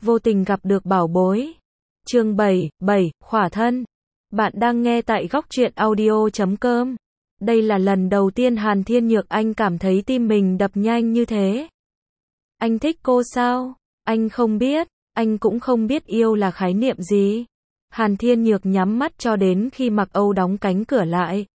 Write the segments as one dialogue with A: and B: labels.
A: vô tình gặp được bảo bối. Chương 7, khỏa thân. Bạn đang nghe tại góc truyện audio.com. Đây là lần đầu tiên Hàn Thiên Nhược Anh cảm thấy tim mình đập nhanh như thế. Anh thích cô sao? Anh không biết, anh cũng không biết yêu là khái niệm gì. Hàn Thiên Nhược nhắm mắt cho đến khi Mặc Âu đóng cánh cửa lại.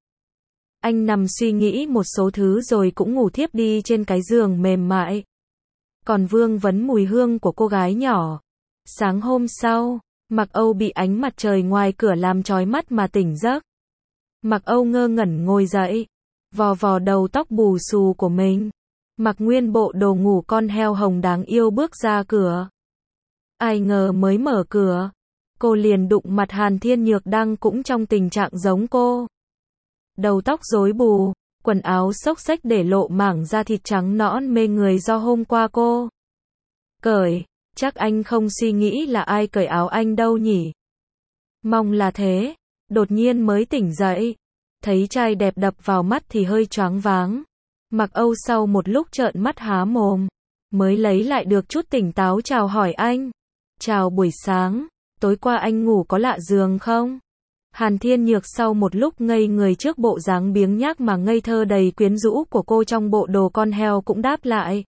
A: Anh nằm suy nghĩ một số thứ rồi cũng ngủ thiếp đi trên cái giường mềm mại. Còn vương vấn mùi hương của cô gái nhỏ. Sáng hôm sau, Mặc Âu bị ánh mặt trời ngoài cửa làm chói mắt mà tỉnh giấc. Mặc Âu ngơ ngẩn ngồi dậy, vò vò đầu tóc bù xù của mình, mặc nguyên bộ đồ ngủ con heo hồng đáng yêu bước ra cửa. Ai ngờ mới mở cửa, cô liền đụng mặt Hàn Thiên Nhược đang cũng trong tình trạng giống cô. Đầu tóc rối bù, quần áo xốc xếch để lộ mảng da thịt trắng nõn mê người do hôm qua cô cởi. Chắc anh không suy nghĩ là ai cởi áo anh đâu nhỉ? Mong là thế. Đột nhiên mới tỉnh dậy, thấy trai đẹp đập vào mắt thì hơi choáng váng. Mặc Âu sau một lúc trợn mắt há mồm, mới lấy lại được chút tỉnh táo chào hỏi anh. Chào buổi sáng, tối qua anh ngủ có lạ giường không? Hàn Thiên Nhược sau một lúc ngây người trước bộ dáng biếng nhác mà ngây thơ đầy quyến rũ của cô trong bộ đồ con heo cũng đáp lại.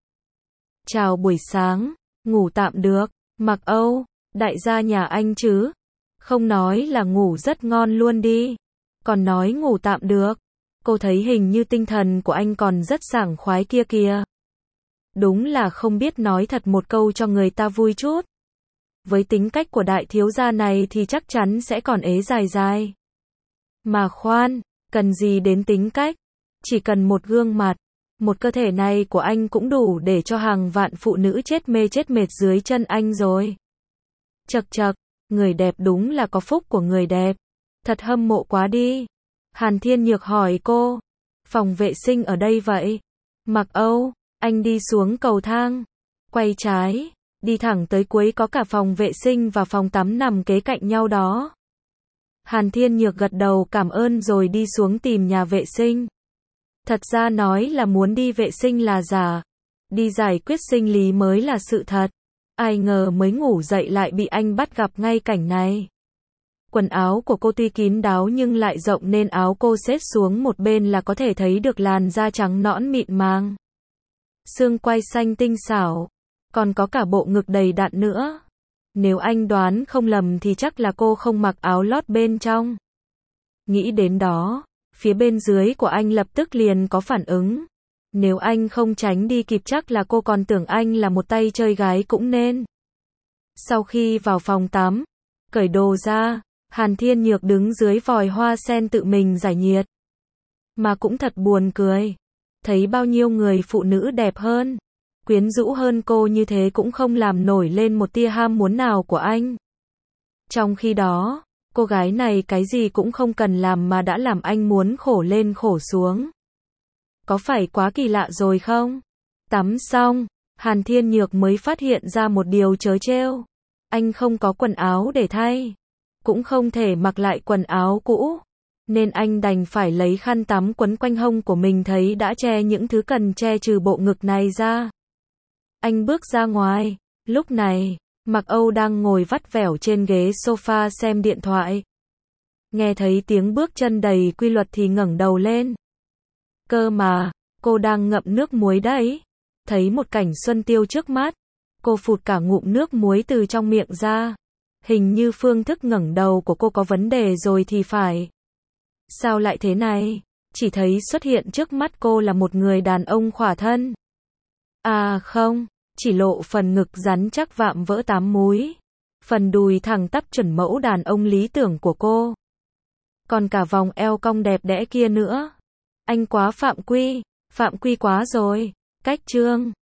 A: Chào buổi sáng, ngủ tạm được. Mặc Âu, đại gia nhà anh chứ? Không nói là ngủ rất ngon luôn đi, còn nói ngủ tạm được. Cô thấy hình như tinh thần của anh còn rất sảng khoái kia kìa. Đúng là không biết nói thật một câu cho người ta vui chút. Với tính cách của đại thiếu gia này thì chắc chắn sẽ còn ế dài dài. Mà khoan, cần gì đến tính cách, chỉ cần một gương mặt, một cơ thể này của anh cũng đủ để cho hàng vạn phụ nữ chết mê chết mệt dưới chân anh rồi. Chậc chậc, người đẹp đúng là có phúc của người đẹp. Thật hâm mộ quá đi. Hàn Thiên Nhược hỏi cô, phòng vệ sinh ở đây vậy? Mặc Âu, anh đi xuống cầu thang, quay trái, đi thẳng tới cuối có cả phòng vệ sinh và phòng tắm nằm kế cạnh nhau đó. Hàn Thiên Nhược gật đầu cảm ơn rồi đi xuống tìm nhà vệ sinh. Thật ra nói là muốn đi vệ sinh là giả, đi giải quyết sinh lý mới là sự thật. Ai ngờ mới ngủ dậy lại bị anh bắt gặp ngay cảnh này. Quần áo của cô tuy kín đáo nhưng lại rộng nên áo cô xếp xuống một bên là có thể thấy được làn da trắng nõn mịn màng. Xương quai xanh tinh xảo, còn có cả bộ ngực đầy đặn nữa. Nếu anh đoán không lầm thì chắc là cô không mặc áo lót bên trong. Nghĩ đến đó, phía bên dưới của anh lập tức liền có phản ứng. Nếu anh không tránh đi kịp chắc là cô còn tưởng anh là một tay chơi gái cũng nên. Sau khi vào phòng tắm, cởi đồ ra, Hàn Thiên Nhược đứng dưới vòi hoa sen tự mình giải nhiệt. Mà cũng thật buồn cười. Thấy bao nhiêu người phụ nữ đẹp hơn, quyến rũ hơn cô như thế cũng không làm nổi lên một tia ham muốn nào của anh. Trong khi đó, cô gái này cái gì cũng không cần làm mà đã làm anh muốn khổ lên khổ xuống. Có phải quá kỳ lạ rồi không? Tắm xong, Hàn Thiên Nhược mới phát hiện ra một điều trớ trêu. Anh không có quần áo để thay, cũng không thể mặc lại quần áo cũ, nên anh đành phải lấy khăn tắm quấn quanh hông của mình thấy đã che những thứ cần che trừ bộ ngực này ra. Anh bước ra ngoài, lúc này, Mặc Âu đang ngồi vắt vẻo trên ghế sofa xem điện thoại. Nghe thấy tiếng bước chân đầy quy luật thì ngẩng đầu lên. Cơ mà, cô đang ngậm nước muối đấy. Thấy một cảnh xuân tiêu trước mắt, cô phụt cả ngụm nước muối từ trong miệng ra. Hình như phương thức ngẩng đầu của cô có vấn đề rồi thì phải. Sao lại thế này? Chỉ thấy xuất hiện trước mắt cô là một người đàn ông khỏa thân. À không, chỉ lộ phần ngực rắn chắc vạm vỡ 8 múi. Phần đùi thẳng tắp chuẩn mẫu đàn ông lý tưởng của cô. Còn cả vòng eo cong đẹp đẽ kia nữa. Anh quá phạm quy quá rồi. Cách chương